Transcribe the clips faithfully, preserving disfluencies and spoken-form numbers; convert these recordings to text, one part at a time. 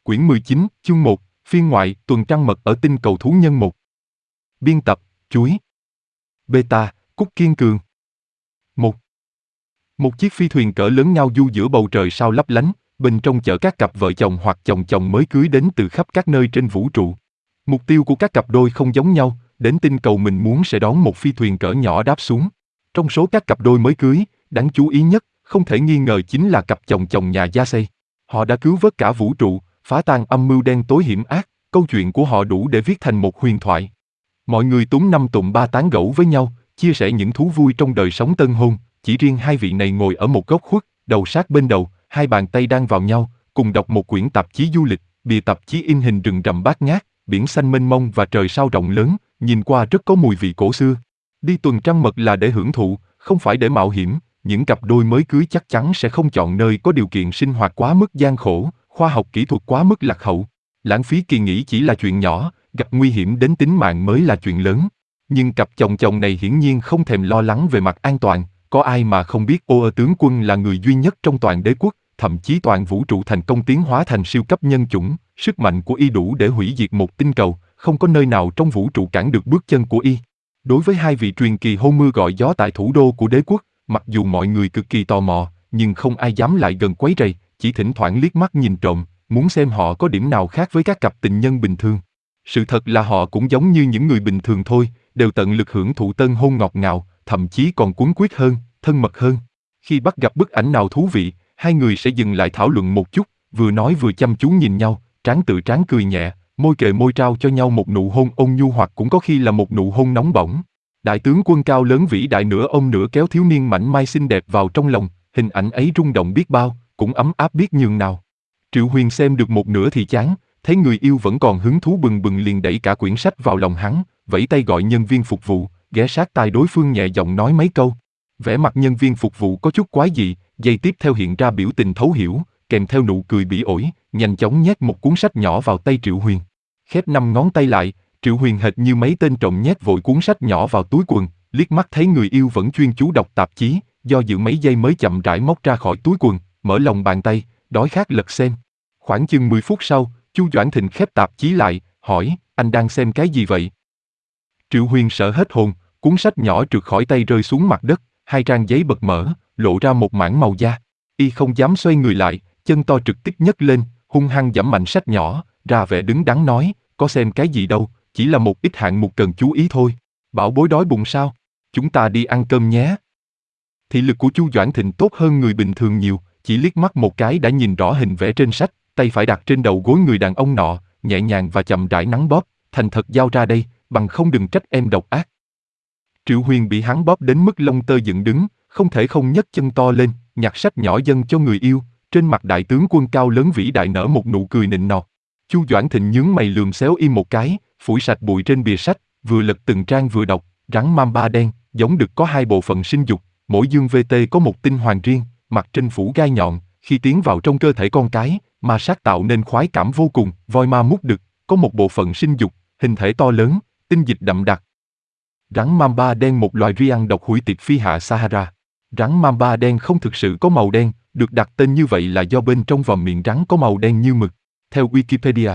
Quyển mười chín, chương một, phiên ngoại, tuần trăng mật ở tinh cầu thú nhân một. Biên tập, chuối. Beta, Cúc Kiên Cường. một. Một chiếc phi thuyền cỡ lớn ngao du giữa bầu trời sao lấp lánh, bên trong chở các cặp vợ chồng hoặc chồng chồng mới cưới đến từ khắp các nơi trên vũ trụ. Mục tiêu của các cặp đôi không giống nhau, đến tinh cầu mình muốn sẽ đón một phi thuyền cỡ nhỏ đáp xuống. Trong số các cặp đôi mới cưới, đáng chú ý nhất, không thể nghi ngờ chính là cặp chồng chồng nhà Yasei. Họ đã cứu vớt cả vũ trụ, phá tan âm mưu đen tối hiểm ác, câu chuyện của họ đủ để viết thành một huyền thoại. Mọi người túm năm tụm ba tán gẫu với nhau, chia sẻ những thú vui trong đời sống tân hôn, chỉ riêng hai vị này ngồi ở một góc khuất, đầu sát bên đầu, hai bàn tay đang vào nhau, cùng đọc một quyển tạp chí du lịch, bìa tạp chí in hình rừng rậm bát ngát, biển xanh mênh mông và trời sao rộng lớn, nhìn qua rất có mùi vị cổ xưa. Đi tuần trăng mật là để hưởng thụ, không phải để mạo hiểm. Những cặp đôi mới cưới chắc chắn sẽ không chọn nơi có điều kiện sinh hoạt quá mức gian khổ, khoa học kỹ thuật quá mức lạc hậu. Lãng phí kỳ nghỉ chỉ là chuyện nhỏ, gặp nguy hiểm đến tính mạng mới là chuyện lớn. Nhưng cặp chồng chồng này hiển nhiên không thèm lo lắng về mặt an toàn, có ai mà không biết Ô Ơ tướng quân là người duy nhất trong toàn đế quốc, thậm chí toàn vũ trụ thành công tiến hóa thành siêu cấp nhân chủng, sức mạnh của y đủ để hủy diệt một tinh cầu, không có nơi nào trong vũ trụ cản được bước chân của y. Đối với hai vị truyền kỳ hôn mưa gọi gió tại thủ đô của đế quốc, mặc dù mọi người cực kỳ tò mò, nhưng không ai dám lại gần quấy rầy, chỉ thỉnh thoảng liếc mắt nhìn trộm, muốn xem họ có điểm nào khác với các cặp tình nhân bình thường. Sự thật là họ cũng giống như những người bình thường thôi, đều tận lực hưởng thụ tân hôn ngọt ngào, thậm chí còn cuốn quýt hơn, thân mật hơn. Khi bắt gặp bức ảnh nào thú vị, hai người sẽ dừng lại thảo luận một chút, vừa nói vừa chăm chú nhìn nhau, trán tự trán cười nhẹ, môi kề môi trao cho nhau một nụ hôn ôn nhu hoặc cũng có khi là một nụ hôn nóng bỏng. Đại tướng quân cao lớn vĩ đại nửa ôm nửa kéo thiếu niên mảnh mai xinh đẹp vào trong lòng, hình ảnh ấy rung động biết bao, cũng ấm áp biết nhường nào. Triệu Huyền xem được một nửa thì chán, thấy người yêu vẫn còn hứng thú bừng bừng liền đẩy cả quyển sách vào lòng hắn, vẫy tay gọi nhân viên phục vụ, ghé sát tai đối phương nhẹ giọng nói mấy câu. Vẻ mặt nhân viên phục vụ có chút quái dị, giây tiếp theo hiện ra biểu tình thấu hiểu, kèm theo nụ cười bỉ ổi, nhanh chóng nhét một cuốn sách nhỏ vào tay Triệu Huyền. Khép năm ngón tay lại, Triệu Huyền hệt như mấy tên trộm nhét vội cuốn sách nhỏ vào túi quần, liếc mắt thấy người yêu vẫn chuyên chú đọc tạp chí, do dự mấy giây mới chậm rãi móc ra khỏi túi quần, mở lòng bàn tay, đói khát lật xem. Khoảng chừng mười phút sau, Chu Doãn Thịnh khép tạp chí lại, hỏi, anh đang xem cái gì vậy? Triệu Huyền sợ hết hồn, cuốn sách nhỏ trượt khỏi tay rơi xuống mặt đất, hai trang giấy bật mở, lộ ra một mảng màu da. Y không dám xoay người lại, chân to trực tiếp nhấc lên, hung hăng giẫm mạnh sách nhỏ, ra vẻ đứng đắn nói, có xem cái gì đâu, chỉ là một ít hạng mục cần chú ý thôi. Bảo bối đói bụng sao? Chúng ta đi ăn cơm nhé. Thị lực của Chu Doãn Thịnh tốt hơn người bình thường nhiều, chỉ liếc mắt một cái đã nhìn rõ hình vẽ trên sách, tay phải đặt trên đầu gối người đàn ông nọ, nhẹ nhàng và chậm rãi nắn bóp, thành thật giao ra đây, bằng không đừng trách em độc ác. Triệu Huyền bị hắn bóp đến mức lông tơ dựng đứng, không thể không nhấc chân to lên, nhặt sách nhỏ dâng cho người yêu, trên mặt đại tướng quân cao lớn vĩ đại nở một nụ cười nịnh nọt. Chu Doãn Thịnh nhướng mày lườm xéo y một cái, phủi sạch bụi trên bìa sách, vừa lật từng trang vừa đọc, rắn mamba đen, giống đực có hai bộ phận sinh dục, mỗi dương vê tê có một tinh hoàn riêng, mặt trên phủ gai nhọn, khi tiến vào trong cơ thể con cái, ma sát tạo nên khoái cảm vô cùng, voi ma mút đực, có một bộ phận sinh dục, hình thể to lớn, tinh dịch đậm đặc. Rắn mamba đen một loài ri ăn độc hủy tiệt phi hạ Sahara. Rắn mamba đen không thực sự có màu đen, được đặt tên như vậy là do bên trong vòm miệng rắn có màu đen như mực. Theo Wikipedia.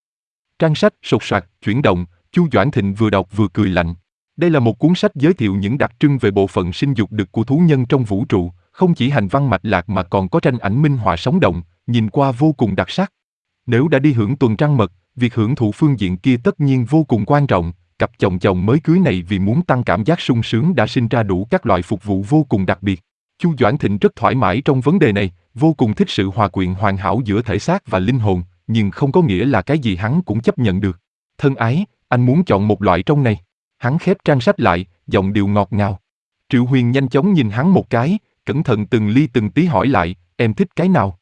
Trang sách sột soạt, chuyển động, Chu Doãn Thịnh vừa đọc vừa cười lạnh. Đây là một cuốn sách giới thiệu những đặc trưng về bộ phận sinh dục đực của thú nhân trong vũ trụ, không chỉ hành văn mạch lạc mà còn có tranh ảnh minh họa sống động, nhìn qua vô cùng đặc sắc. Nếu đã đi hưởng tuần trăng mật, việc hưởng thụ phương diện kia tất nhiên vô cùng quan trọng. Cặp chồng chồng mới cưới này vì muốn tăng cảm giác sung sướng đã sinh ra đủ các loại phục vụ vô cùng đặc biệt. Chu Doãn Thịnh rất thoải mái trong vấn đề này, vô cùng thích sự hòa quyện hoàn hảo giữa thể xác và linh hồn, nhưng không có nghĩa là cái gì hắn cũng chấp nhận được. Thân ái, anh muốn chọn một loại trong này. Hắn khép trang sách lại, giọng điệu ngọt ngào. Triệu Huyền nhanh chóng nhìn hắn một cái, cẩn thận từng ly từng tí hỏi lại, em thích cái nào?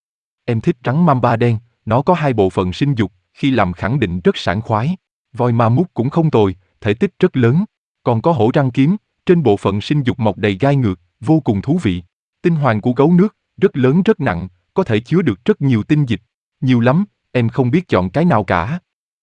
Em thích rắn mamba đen, nó có hai bộ phận sinh dục, khi làm khẳng định rất sảng khoái. Voi ma mút cũng không tồi, thể tích rất lớn. Còn có hổ răng kiếm, trên bộ phận sinh dục mọc đầy gai ngược, vô cùng thú vị. Tinh hoàn của gấu nước, rất lớn rất nặng, có thể chứa được rất nhiều tinh dịch. Nhiều lắm, em không biết chọn cái nào cả.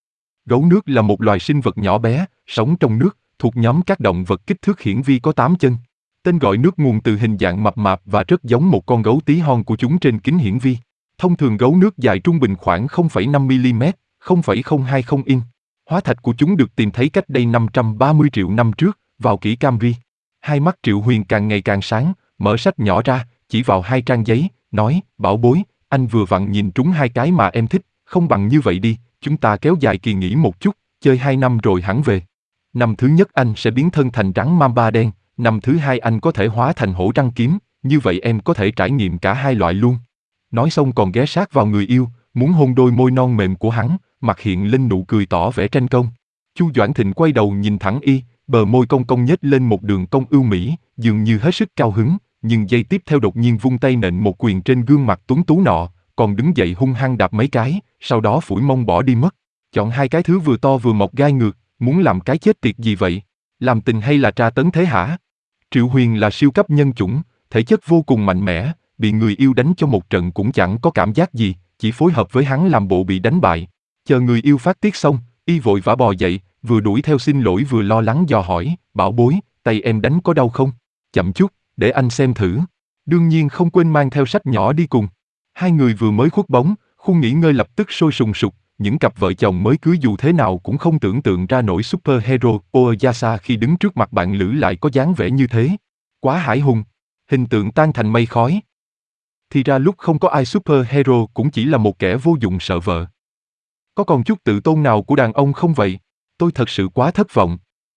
Gấu nước là một loài sinh vật nhỏ bé, sống trong nước, thuộc nhóm các động vật kích thước hiển vi có tám chân. Tên gọi nước nguồn từ hình dạng mập mạp và rất giống một con gấu tí hon của chúng trên kính hiển vi. Thông thường gấu nước dài trung bình khoảng không phẩy năm mi-li-mét, không phẩy không hai không in. Hóa thạch của chúng được tìm thấy cách đây năm trăm ba mươi triệu năm trước, vào kỷ Camry. Hai mắt Triệu Huyền càng ngày càng sáng, mở sách nhỏ ra, chỉ vào hai trang giấy, nói, bảo bối, anh vừa vặn nhìn trúng hai cái mà em thích, không bằng như vậy đi, chúng ta kéo dài kỳ nghỉ một chút, chơi hai năm rồi hẳn về. Năm thứ nhất anh sẽ biến thân thành rắn mamba đen, năm thứ hai anh có thể hóa thành hổ răng kiếm, như vậy em có thể trải nghiệm cả hai loại luôn. Nói xong còn ghé sát vào người yêu, muốn hôn đôi môi non mềm của hắn, mặt hiện lên nụ cười tỏ vẻ tranh công. Chu Doãn Thịnh quay đầu nhìn thẳng y, bờ môi cong cong nhếch lên một đường cong ưu mỹ, dường như hết sức cao hứng, nhưng giây tiếp theo đột nhiên vung tay nện một quyền trên gương mặt tuấn tú nọ, còn đứng dậy hung hăng đạp mấy cái, sau đó phủi mông bỏ đi mất. Chọn hai cái thứ vừa to vừa mọc gai ngược, muốn làm cái chết tiệt gì vậy? Làm tình hay là tra tấn thế hả? Triệu Huyền là siêu cấp nhân chủng, thể chất vô cùng mạnh mẽ, bị người yêu đánh cho một trận cũng chẳng có cảm giác gì, chỉ phối hợp với hắn làm bộ bị đánh bại. Chờ người yêu phát tiết xong, y vội vã bò dậy, vừa đuổi theo xin lỗi vừa lo lắng dò hỏi, bảo bối, tay em đánh có đau không? Chậm chút, để anh xem thử. Đương nhiên không quên mang theo sách nhỏ đi cùng. Hai người vừa mới khuất bóng, khu nghỉ ngơi lập tức sôi sùng sục, những cặp vợ chồng mới cưới dù thế nào cũng không tưởng tượng ra nổi superhero Oyasa khi đứng trước mặt bạn lữ lại có dáng vẻ như thế. Quá hãi hùng, hình tượng tan thành mây khói. Thì ra lúc không có ai superhero cũng chỉ là một kẻ vô dụng sợ vợ. Có còn chút tự tôn nào của đàn ông không vậy? Tôi thật sự quá thất vọng.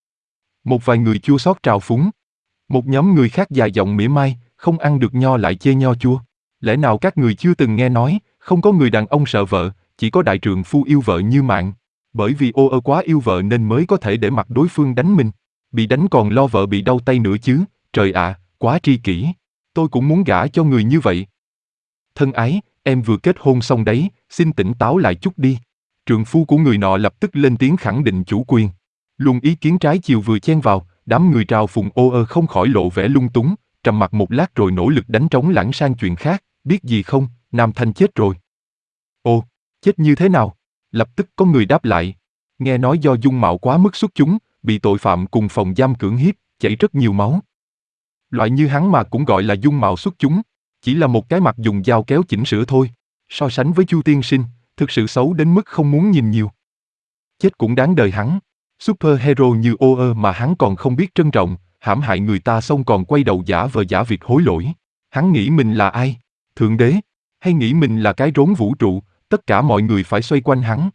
Một vài người chua xót trào phúng. Một nhóm người khác dài giọng mỉa mai, không ăn được nho lại chê nho chua. Lẽ nào các người chưa từng nghe nói, không có người đàn ông sợ vợ, chỉ có đại trượng phu yêu vợ như mạng. Bởi vì ô ơ quá yêu vợ nên mới có thể để mặc đối phương đánh mình. Bị đánh còn lo vợ bị đau tay nữa chứ, trời ạ, quá tri kỷ. Tôi cũng muốn gả cho người như vậy. Thân ái, em vừa kết hôn xong đấy, xin tỉnh táo lại chút đi. Trượng phu của người nọ lập tức lên tiếng khẳng định chủ quyền. Luồng ý kiến trái chiều vừa chen vào, đám người trào phùng ô ơ không khỏi lộ vẻ lung túng, trầm mặc một lát rồi nỗ lực đánh trống lãng sang chuyện khác, biết gì không, Nam Thanh chết rồi. Ồ, chết như thế nào? Lập tức có người đáp lại. Nghe nói do dung mạo quá mức xuất chúng, bị tội phạm cùng phòng giam cưỡng hiếp, chảy rất nhiều máu. Loại như hắn mà cũng gọi là dung mạo xuất chúng, chỉ là một cái mặt dùng dao kéo chỉnh sửa thôi. So sánh với Chu tiên sinh, thực sự xấu đến mức không muốn nhìn nhiều. Chết cũng đáng đời hắn. Superhero như ô ơ mà hắn còn không biết trân trọng, hãm hại người ta xong còn quay đầu giả vờ giả việc hối lỗi. Hắn nghĩ mình là ai? Thượng đế? Hay nghĩ mình là cái rốn vũ trụ, tất cả mọi người phải xoay quanh hắn?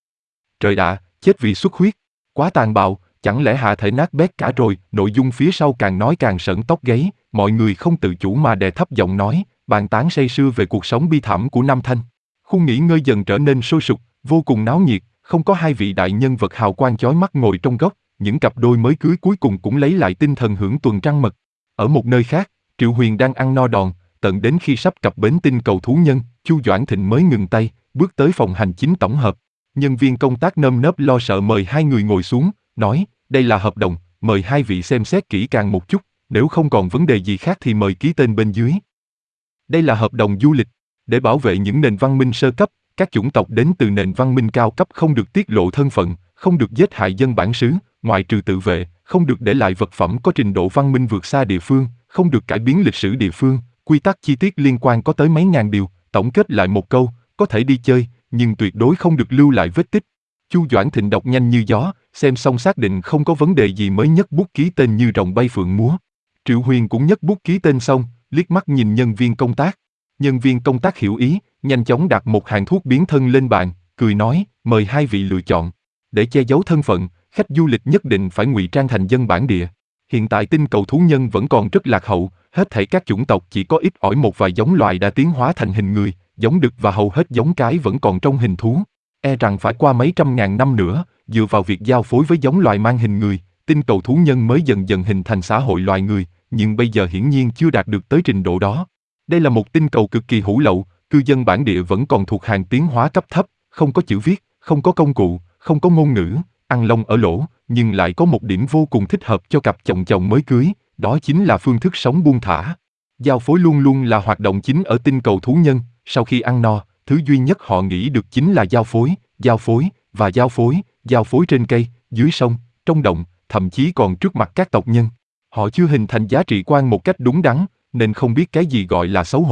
Trời ạ, chết vì xuất huyết. Quá tàn bạo, chẳng lẽ hạ thể nát bét cả rồi? Nội dung phía sau càng nói càng sởn tóc gáy, mọi người không tự chủ mà đè thấp giọng nói, bàn tán say sưa về cuộc sống bi thảm của Nam Thanh. Khu nghỉ ngơi dần trở nên sôi sục, vô cùng náo nhiệt, không có hai vị đại nhân vật hào quang chói mắt ngồi trong góc, những cặp đôi mới cưới cuối cùng cũng lấy lại tinh thần hưởng tuần trăng mật. Ở một nơi khác, Triệu Huyền đang ăn no đòn, tận đến khi sắp cập bến tinh cầu thú nhân, Chu Doãn Thịnh mới ngừng tay, bước tới phòng hành chính tổng hợp. Nhân viên công tác nơm nớp lo sợ mời hai người ngồi xuống, nói, đây là hợp đồng, mời hai vị xem xét kỹ càng một chút, nếu không còn vấn đề gì khác thì mời ký tên bên dưới. Đây là hợp đồng du lịch, để bảo vệ những nền văn minh sơ cấp, các chủng tộc đến từ nền văn minh cao cấp không được tiết lộ thân phận, không được giết hại dân bản xứ, ngoại trừ tự vệ, không được để lại vật phẩm có trình độ văn minh vượt xa địa phương, không được cải biến lịch sử địa phương, quy tắc chi tiết liên quan có tới mấy ngàn điều, tổng kết lại một câu, có thể đi chơi, nhưng tuyệt đối không được lưu lại vết tích. Chu Doãn Thịnh đọc nhanh như gió, xem xong xác định không có vấn đề gì mới nhấc bút ký tên như rồng bay phượng múa. Triệu Huyền cũng nhấc bút ký tên xong, liếc mắt nhìn nhân viên công tác. Nhân viên công tác hiểu ý, nhanh chóng đặt một hàng thuốc biến thân lên bàn, cười nói, mời hai vị lựa chọn. Để che giấu thân phận, khách du lịch nhất định phải ngụy trang thành dân bản địa. Hiện tại tinh cầu thú nhân vẫn còn rất lạc hậu, hết thảy các chủng tộc chỉ có ít ỏi một vài giống loài đã tiến hóa thành hình người, giống đực và hầu hết giống cái vẫn còn trong hình thú. E rằng phải qua mấy trăm ngàn năm nữa, dựa vào việc giao phối với giống loài mang hình người, tinh cầu thú nhân mới dần dần hình thành xã hội loài người, nhưng bây giờ hiển nhiên chưa đạt được tới trình độ đó. Đây là một tinh cầu cực kỳ hủ lậu, cư dân bản địa vẫn còn thuộc hàng tiến hóa cấp thấp, không có chữ viết, không có công cụ, không có ngôn ngữ, ăn lông ở lỗ, nhưng lại có một điểm vô cùng thích hợp cho cặp chồng chồng mới cưới, đó chính là phương thức sống buông thả. Giao phối luôn luôn là hoạt động chính ở tinh cầu thú nhân, sau khi ăn no, thứ duy nhất họ nghĩ được chính là giao phối, giao phối, và giao phối, giao phối trên cây, dưới sông, trong động, thậm chí còn trước mặt các tộc nhân. Họ chưa hình thành giá trị quan một cách đúng đắn, nên không biết cái gì gọi là xấu hổ,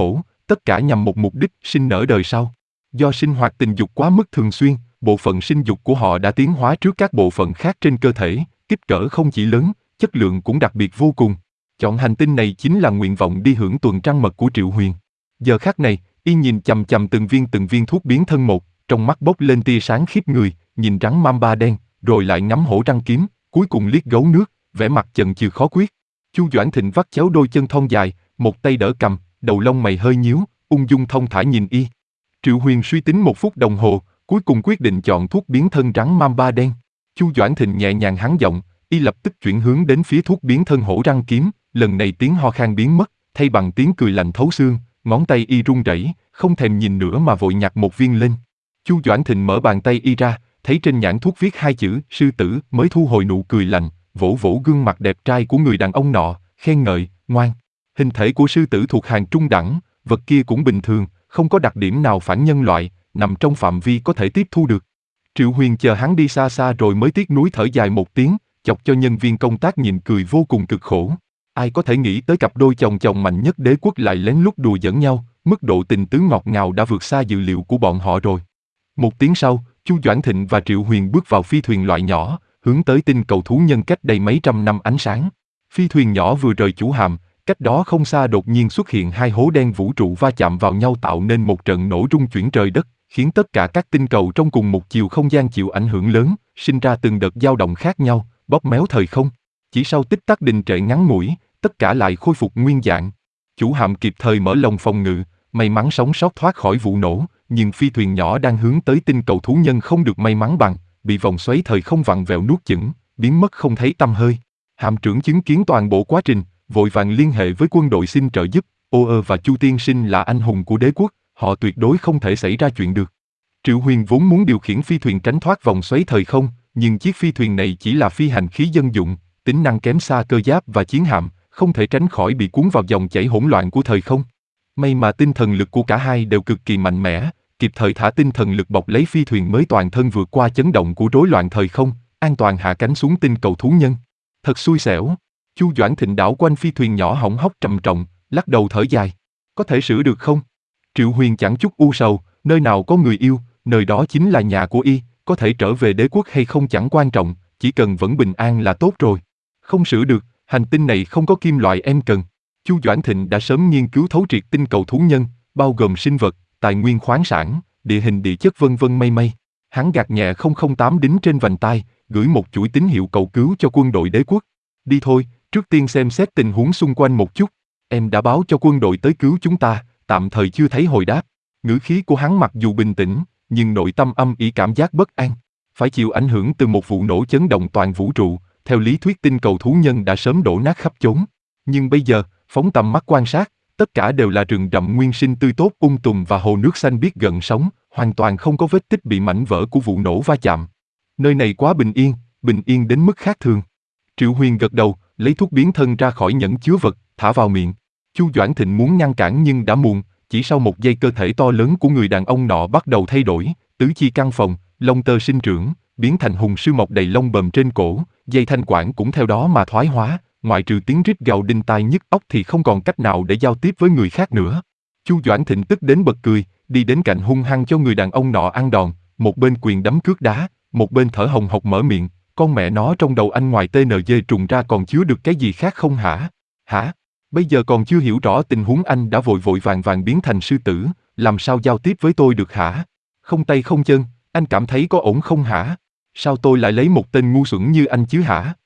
tất cả nhằm một mục đích sinh nở đời sau. Do sinh hoạt tình dục quá mức thường xuyên, bộ phận sinh dục của họ đã tiến hóa trước các bộ phận khác trên cơ thể, kích cỡ không chỉ lớn, chất lượng cũng đặc biệt vô cùng. Chọn hành tinh này chính là nguyện vọng đi hưởng tuần trăng mật của Triệu Huyền. Giờ khắc này, y nhìn chằm chằm từng viên từng viên thuốc biến thân một, trong mắt bốc lên tia sáng khiếp người, nhìn rắn mamba đen, rồi lại ngắm hổ răng kiếm, cuối cùng liếc gấu nước, vẻ mặt chần chừ khó quyết. Chu Doãn Thịnh vắt chéo đôi chân thon dài, một tay đỡ cầm, đầu lông mày hơi nhíu, ung dung thong thả nhìn y. Triệu Huyền suy tính một phút đồng hồ, cuối cùng quyết định chọn thuốc biến thân rắn mamba đen. Chu Doãn Thịnh nhẹ nhàng hắn giọng, y lập tức chuyển hướng đến phía thuốc biến thân hổ răng kiếm, lần này tiếng ho khan biến mất, thay bằng tiếng cười lạnh thấu xương, ngón tay y run rẩy, không thèm nhìn nữa mà vội nhặt một viên lên. Chu Doãn Thịnh mở bàn tay y ra, thấy trên nhãn thuốc viết hai chữ sư tử, mới thu hồi nụ cười lạnh, vỗ vỗ gương mặt đẹp trai của người đàn ông nọ, khen ngợi, ngoan. Hình thể của sư tử thuộc hàng trung đẳng, vật kia cũng bình thường, không có đặc điểm nào phản nhân loại, nằm trong phạm vi có thể tiếp thu được. Triệu Huyền chờ hắn đi xa xa rồi mới tiếc nuối thở dài một tiếng, chọc cho nhân viên công tác nhìn cười vô cùng cực khổ. Ai có thể nghĩ tới cặp đôi chồng chồng mạnh nhất đế quốc lại lén lút đùa giỡn nhau, mức độ tình tứ ngọt ngào đã vượt xa dự liệu của bọn họ rồi. Một tiếng sau, Chu Doãn Thịnh và Triệu Huyền bước vào phi thuyền loại nhỏ, hướng tới tinh cầu thú nhân cách đây mấy trăm năm ánh sáng. Phi thuyền nhỏ vừa rời chủ hạm, cách đó không xa đột nhiên xuất hiện hai hố đen vũ trụ va chạm vào nhau tạo nên một trận nổ rung chuyển trời đất, khiến tất cả các tinh cầu trong cùng một chiều không gian chịu ảnh hưởng lớn, sinh ra từng đợt dao động khác nhau, bóp méo thời không. Chỉ sau tích tắc đình trệ ngắn ngủi, tất cả lại khôi phục nguyên dạng. Chủ hạm kịp thời mở lồng phòng ngự, may mắn sống sót thoát khỏi vụ nổ, nhưng phi thuyền nhỏ đang hướng tới tinh cầu thú nhân không được may mắn bằng, bị vòng xoáy thời không vặn vẹo nuốt chửng, biến mất không thấy tăm hơi. Hạm trưởng chứng kiến toàn bộ quá trình, vội vàng liên hệ với quân đội xin trợ giúp. Ô ơ và Chu tiên sinh là anh hùng của đế quốc, họ tuyệt đối không thể xảy ra chuyện được. Triệu Huyền vốn muốn điều khiển phi thuyền tránh thoát vòng xoáy thời không, nhưng chiếc phi thuyền này chỉ là phi hành khí dân dụng, tính năng kém xa cơ giáp và chiến hạm, không thể tránh khỏi bị cuốn vào dòng chảy hỗn loạn của thời không. May mà tinh thần lực của cả hai đều cực kỳ mạnh mẽ, kịp thời thả tinh thần lực bọc lấy phi thuyền mới toàn thân vượt qua chấn động của rối loạn thời không, an toàn hạ cánh xuống tinh cầu thú nhân. Thật xui xẻo. Chu Doãn Thịnh đảo quanh phi thuyền nhỏ hỏng hóc trầm trọng, lắc đầu thở dài. Có thể sửa được không? Triệu Huyền chẳng chút u sầu, nơi nào có người yêu, nơi đó chính là nhà của y, có thể trở về đế quốc hay không chẳng quan trọng, chỉ cần vẫn bình an là tốt rồi. Không sửa được, hành tinh này không có kim loại em cần. Chu Doãn Thịnh đã sớm nghiên cứu thấu triệt tinh cầu thú nhân, bao gồm sinh vật, tài nguyên khoáng sản, địa hình địa chất vân vân mây mây. Hắn gạt nhẹ không không tám đính trên vành tai, gửi một chuỗi tín hiệu cầu cứu cho quân đội đế quốc. Đi thôi, trước tiên xem xét tình huống xung quanh một chút. Em đã báo cho quân đội tới cứu chúng ta, tạm thời chưa thấy hồi đáp. Ngữ khí của hắn mặc dù bình tĩnh, nhưng nội tâm âm ỉ cảm giác bất an. Phải chịu ảnh hưởng từ một vụ nổ chấn động toàn vũ trụ, theo lý thuyết tinh cầu thú nhân đã sớm đổ nát khắp chốn. Nhưng bây giờ, phóng tầm mắt quan sát, tất cả đều là rừng rậm nguyên sinh tươi tốt um tùm và hồ nước xanh biếc gần sóng, hoàn toàn không có vết tích bị mảnh vỡ của vụ nổ va chạm. Nơi này quá bình yên, bình yên đến mức khác thường. Triệu Huyền gật đầu, lấy thuốc biến thân ra khỏi nhẫn chứa vật, thả vào miệng. Chu Doãn Thịnh muốn ngăn cản nhưng đã muộn, chỉ sau một giây cơ thể to lớn của người đàn ông nọ bắt đầu thay đổi, tứ chi căng phồng, lông tơ sinh trưởng, biến thành hùng sư mọc đầy lông bầm trên cổ, dây thanh quản cũng theo đó mà thoái hóa, ngoại trừ tiếng rít gào đinh tai nhức óc thì không còn cách nào để giao tiếp với người khác nữa. Chu Doãn Thịnh tức đến bật cười, đi đến cạnh hung hăng cho người đàn ông nọ ăn đòn, một bên quyền đấm cước đá, một bên thở hồng hộc mở miệng, con mẹ nó trong đầu anh ngoài tê en giê trùng ra còn chứa được cái gì khác không hả? Hả? Bây giờ còn chưa hiểu rõ tình huống anh đã vội vội vàng vàng biến thành sư tử, làm sao giao tiếp với tôi được hả? Không tay không chân, anh cảm thấy có ổn không hả? Sao tôi lại lấy một tên ngu xuẩn như anh chứ hả?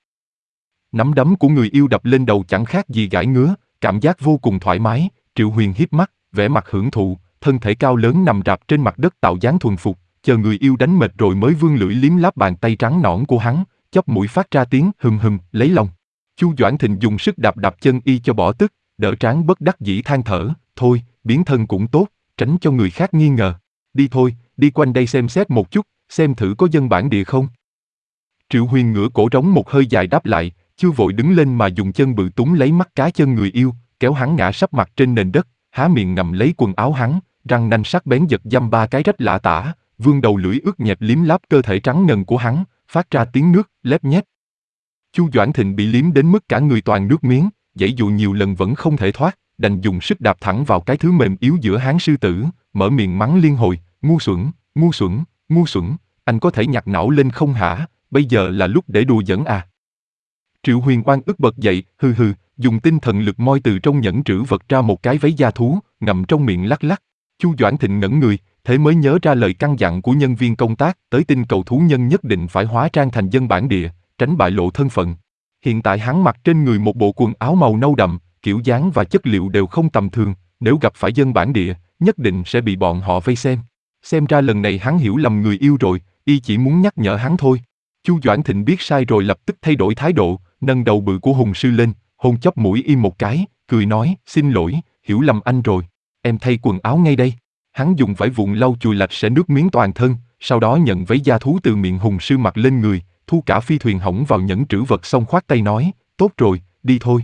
Nắm đấm của người yêu đập lên đầu chẳng khác gì gãi ngứa, cảm giác vô cùng thoải mái. Triệu Huyền híp mắt, vẻ mặt hưởng thụ, thân thể cao lớn nằm rạp trên mặt đất tạo dáng thuần phục, chờ người yêu đánh mệt rồi mới vươn lưỡi liếm láp bàn tay trắng nõn của hắn, chóp mũi phát ra tiếng hừm hừm, lấy lòng. Chu Doãn Thịnh dùng sức đạp đạp chân y cho bỏ tức, đỡ trán bất đắc dĩ than thở, thôi, biến thân cũng tốt, tránh cho người khác nghi ngờ. Đi thôi, đi quanh đây xem xét một chút, xem thử có dân bản địa không. Triệu Huyền ngửa cổ trống một hơi dài đáp lại, chưa vội đứng lên mà dùng chân bự túng lấy mắt cá chân người yêu, kéo hắn ngã sấp mặt trên nền đất, há miệng ngậm lấy quần áo hắn, răng nanh sắc bén giật giâm ba cái rách lạ tả, vươn đầu lưỡi ướt nhẹp liếm láp cơ thể trắng ngần của hắn, phát ra tiếng nước, lép nhép. Chu Doãn Thịnh bị liếm đến mức cả người toàn nước miếng, giãy dụ nhiều lần vẫn không thể thoát, đành dùng sức đạp thẳng vào cái thứ mềm yếu giữa háng sư tử, mở miệng mắng liên hồi, ngu xuẩn, ngu xuẩn, ngu xuẩn, anh có thể nhặt não lên không hả, bây giờ là lúc để đùa giỡn à. Triệu Huyền oan ức bật dậy, hừ hừ, dùng tinh thần lực moi từ trong nhẫn trữ vật ra một cái váy da thú, ngậm trong miệng lắc lắc. Chu Doãn Thịnh ngẩn người, thế mới nhớ ra lời căn dặn của nhân viên công tác, tới tinh cầu thú nhân nhất định phải hóa trang thành dân bản địa, tránh bại lộ thân phận. Hiện tại hắn mặc trên người một bộ quần áo màu nâu đậm, kiểu dáng và chất liệu đều không tầm thường, nếu gặp phải dân bản địa, nhất định sẽ bị bọn họ vây xem. Xem ra lần này hắn hiểu lầm người yêu rồi, y chỉ muốn nhắc nhở hắn thôi. Chu Doãn Thịnh biết sai rồi lập tức thay đổi thái độ, nâng đầu bự của Hùng Sư lên, hôn chóp mũi y một cái, cười nói, xin lỗi, hiểu lầm anh rồi, em thay quần áo ngay đây. Hắn dùng vải vụn lau chùi lạch sẽ nước miếng toàn thân, sau đó nhận váy da thú từ miệng Hùng Sư mặc lên người, thu cả phi thuyền hỏng vào nhẫn trữ vật xong khoát tay nói, tốt rồi, đi thôi.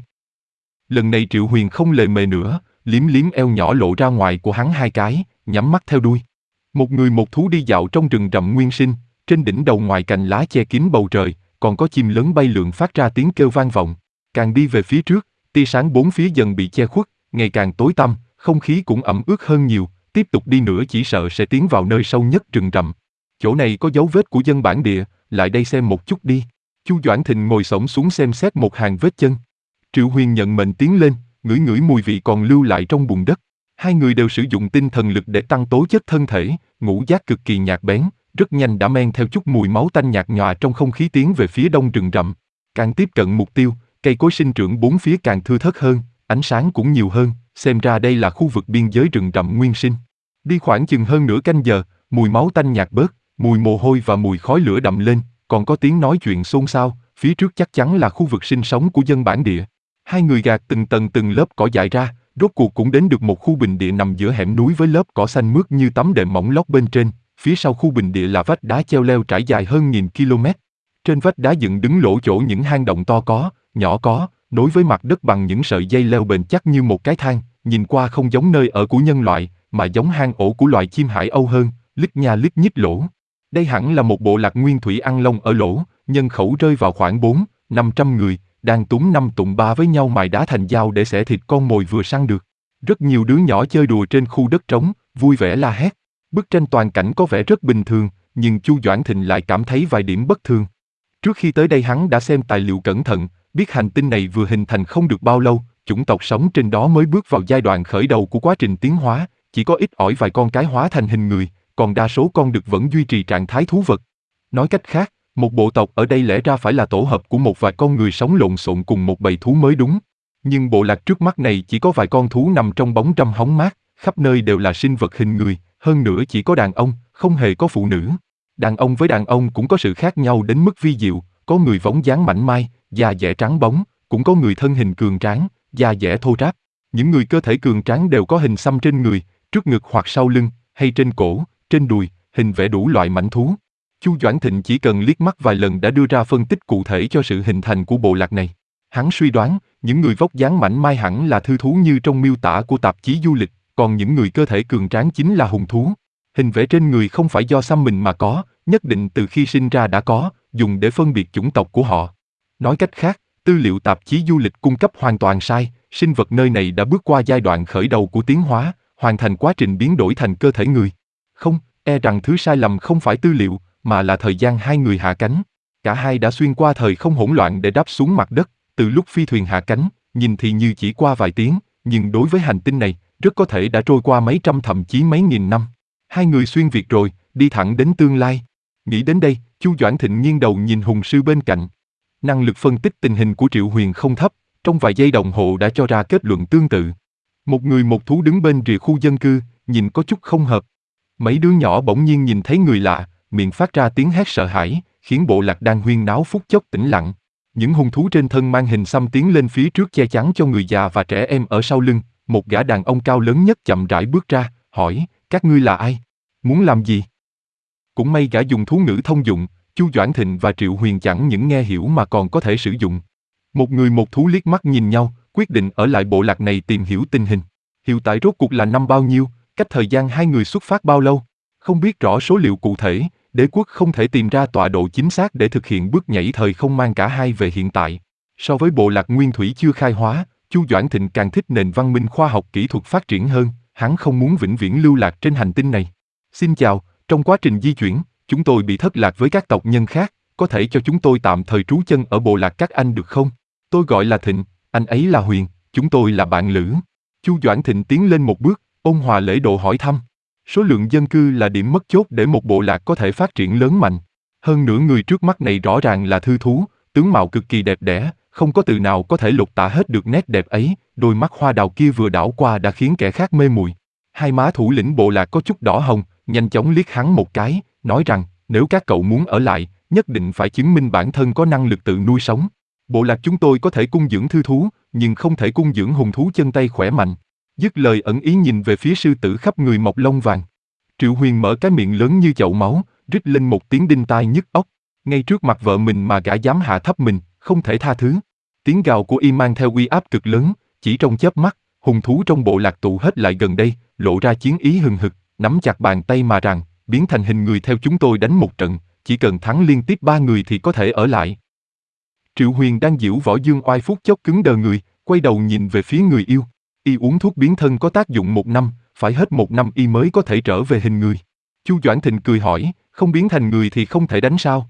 Lần này Triệu Huyền không lề mề nữa, liếm liếm eo nhỏ lộ ra ngoài của hắn hai cái, nhắm mắt theo đuôi. Một người một thú đi dạo trong rừng rậm nguyên sinh, trên đỉnh đầu ngoài cành lá che kín bầu trời, còn có chim lớn bay lượn phát ra tiếng kêu vang vọng. Càng đi về phía trước, tia sáng bốn phía dần bị che khuất, ngày càng tối tăm, không khí cũng ẩm ướt hơn nhiều, tiếp tục đi nữa chỉ sợ sẽ tiến vào nơi sâu nhất rừng rậm. Chỗ này có dấu vết của dân bản địa, lại đây xem một chút đi. Chu Doãn Thịnh ngồi xổm xuống xem xét một hàng vết chân. Triệu Huyền nhận mệnh tiến lên, ngửi ngửi mùi vị còn lưu lại trong bùn đất. Hai người đều sử dụng tinh thần lực để tăng tố chất thân thể, ngũ giác cực kỳ nhạt bén, rất nhanh đã men theo chút mùi máu tanh nhạt nhòa trong không khí tiến về phía đông rừng rậm. Càng tiếp cận mục tiêu, cây cối sinh trưởng bốn phía càng thưa thớt hơn, ánh sáng cũng nhiều hơn, xem ra đây là khu vực biên giới rừng rậm nguyên sinh. Đi khoảng chừng hơn nửa canh giờ, mùi máu tanh nhạt bớt, mùi mồ hôi và mùi khói lửa đậm lên, còn có tiếng nói chuyện xôn xao, phía trước chắc chắn là khu vực sinh sống của dân bản địa. Hai người gạt từng tầng từng lớp cỏ dại ra, rốt cuộc cũng đến được một khu bình địa nằm giữa hẻm núi với lớp cỏ xanh mướt như tấm đệm mỏng lót bên trên, phía sau khu bình địa là vách đá treo leo trải dài hơn nghìn km. Trên vách đá dựng đứng lỗ chỗ những hang động to có, nhỏ có, nối với mặt đất bằng những sợi dây leo bền chắc như một cái thang, nhìn qua không giống nơi ở của nhân loại, mà giống hang ổ của loài chim hải âu hơn, lít nha lít nhít lỗ. Đây hẳn là một bộ lạc nguyên thủy ăn lông ở lỗ, nhân khẩu rơi vào khoảng bốn, năm trăm người, đang túm năm tụm ba với nhau mài đá thành dao để xẻ thịt con mồi vừa săn được. Rất nhiều đứa nhỏ chơi đùa trên khu đất trống, vui vẻ la hét. Bức tranh toàn cảnh có vẻ rất bình thường, nhưng Chu Doãn Thịnh lại cảm thấy vài điểm bất thường. Trước khi tới đây hắn đã xem tài liệu cẩn thận, biết hành tinh này vừa hình thành không được bao lâu, chủng tộc sống trên đó mới bước vào giai đoạn khởi đầu của quá trình tiến hóa, chỉ có ít ỏi vài con cái hóa thành hình người, còn đa số con đực vẫn duy trì trạng thái thú vật. Nói cách khác, một bộ tộc ở đây lẽ ra phải là tổ hợp của một vài con người sống lộn xộn cùng một bầy thú mới đúng. Nhưng bộ lạc trước mắt này chỉ có vài con thú nằm trong bóng râm hóng mát, khắp nơi đều là sinh vật hình người, hơn nữa chỉ có đàn ông, không hề có phụ nữ. Đàn ông với đàn ông cũng có sự khác nhau đến mức vi diệu, có người vóc dáng mảnh mai, da dẻ trắng bóng, cũng có người thân hình cường tráng, da dẻ thô ráp. Những người cơ thể cường tráng đều có hình xăm trên người, trước ngực hoặc sau lưng, hay trên cổ, trên đùi, hình vẽ đủ loại mảnh thú. Chu Doãn Thịnh chỉ cần liếc mắt vài lần đã đưa ra phân tích cụ thể cho sự hình thành của bộ lạc này. Hắn suy đoán, những người vóc dáng mảnh mai hẳn là thư thú như trong miêu tả của tạp chí du lịch, còn những người cơ thể cường tráng chính là hùng thú. Hình vẽ trên người không phải do xăm mình mà có, nhất định từ khi sinh ra đã có, dùng để phân biệt chủng tộc của họ. Nói cách khác, tư liệu tạp chí du lịch cung cấp hoàn toàn sai, sinh vật nơi này đã bước qua giai đoạn khởi đầu của tiến hóa, hoàn thành quá trình biến đổi thành cơ thể người. Không, e rằng thứ sai lầm không phải tư liệu, mà là thời gian hai người hạ cánh. Cả hai đã xuyên qua thời không hỗn loạn để đáp xuống mặt đất, từ lúc phi thuyền hạ cánh, nhìn thì như chỉ qua vài tiếng, nhưng đối với hành tinh này, rất có thể đã trôi qua mấy trăm thậm chí mấy nghìn năm. Hai người xuyên việt rồi, đi thẳng đến tương lai. Nghĩ đến đây, Chu Doãn Thịnh nghiêng đầu nhìn Hùng Sư bên cạnh. Năng lực phân tích tình hình của Triệu Huyền không thấp, trong vài giây đồng hồ đã cho ra kết luận tương tự. Một người một thú đứng bên rìa khu dân cư, nhìn có chút không hợp. Mấy đứa nhỏ bỗng nhiên nhìn thấy người lạ, miệng phát ra tiếng hét sợ hãi, khiến bộ lạc đang huyên náo phút chốc tĩnh lặng. Những hung thú trên thân mang hình xăm tiến lên phía trước che chắn cho người già và trẻ em ở sau lưng. Một gã đàn ông cao lớn nhất chậm rãi bước ra, hỏi, các ngươi là ai? Muốn làm gì? Cũng may gã dùng thú ngữ thông dụng, Chu Doãn Thịnh và Triệu Huyền chẳng những nghe hiểu mà còn có thể sử dụng. Một người một thú liếc mắt nhìn nhau, quyết định ở lại bộ lạc này tìm hiểu tình hình. Hiện tại rốt cuộc là năm bao nhiêu, cách thời gian hai người xuất phát bao lâu? Không biết rõ số liệu cụ thể, đế quốc không thể tìm ra tọa độ chính xác để thực hiện bước nhảy thời không mang cả hai về hiện tại. So với bộ lạc nguyên thủy chưa khai hóa, Chu Doãn Thịnh càng thích nền văn minh khoa học kỹ thuật phát triển hơn, hắn không muốn vĩnh viễn lưu lạc trên hành tinh này. Xin chào, trong quá trình di chuyển, chúng tôi bị thất lạc với các tộc nhân khác, có thể cho chúng tôi tạm thời trú chân ở bộ lạc các anh được không? Tôi gọi là Thịnh, anh ấy là Huyền, chúng tôi là bạn lữ. Chu Doãn Thịnh tiến lên một bước, ôn hòa lễ độ hỏi thăm. Số lượng dân cư là điểm mấu chốt để một bộ lạc có thể phát triển lớn mạnh. Hơn nữa người trước mắt này rõ ràng là thư thú, tướng mạo cực kỳ đẹp đẽ, không có từ nào có thể lột tả hết được nét đẹp ấy, đôi mắt hoa đào kia vừa đảo qua đã khiến kẻ khác mê muội. Hai má thủ lĩnh bộ lạc có chút đỏ hồng, nhanh chóng liếc hắn một cái, nói rằng, nếu các cậu muốn ở lại, nhất định phải chứng minh bản thân có năng lực tự nuôi sống. Bộ lạc chúng tôi có thể cung dưỡng thư thú, nhưng không thể cung dưỡng hùng thú chân tay khỏe mạnh. Dứt lời ẩn ý nhìn về phía sư tử khắp người mọc lông vàng. Triệu Huyền mở cái miệng lớn như chậu máu, rít lên một tiếng đinh tai nhức óc. Ngay trước mặt vợ mình mà gã dám hạ thấp mình, không thể tha thứ. Tiếng gào của y mang theo uy áp cực lớn, chỉ trong chớp mắt, hùng thú trong bộ lạc tụ hết lại gần đây, lộ ra chiến ý hừng hực, nắm chặt bàn tay mà rằng, biến thành hình người theo chúng tôi đánh một trận, chỉ cần thắng liên tiếp ba người thì có thể ở lại. Triệu Huyền đang giễu võ dương oai phút chốc cứng đờ người, quay đầu nhìn về phía người yêu. Y uống thuốc biến thân có tác dụng một năm, phải hết một năm y mới có thể trở về hình người. Chu Doãn Thịnh cười hỏi, không biến thành người thì không thể đánh sao?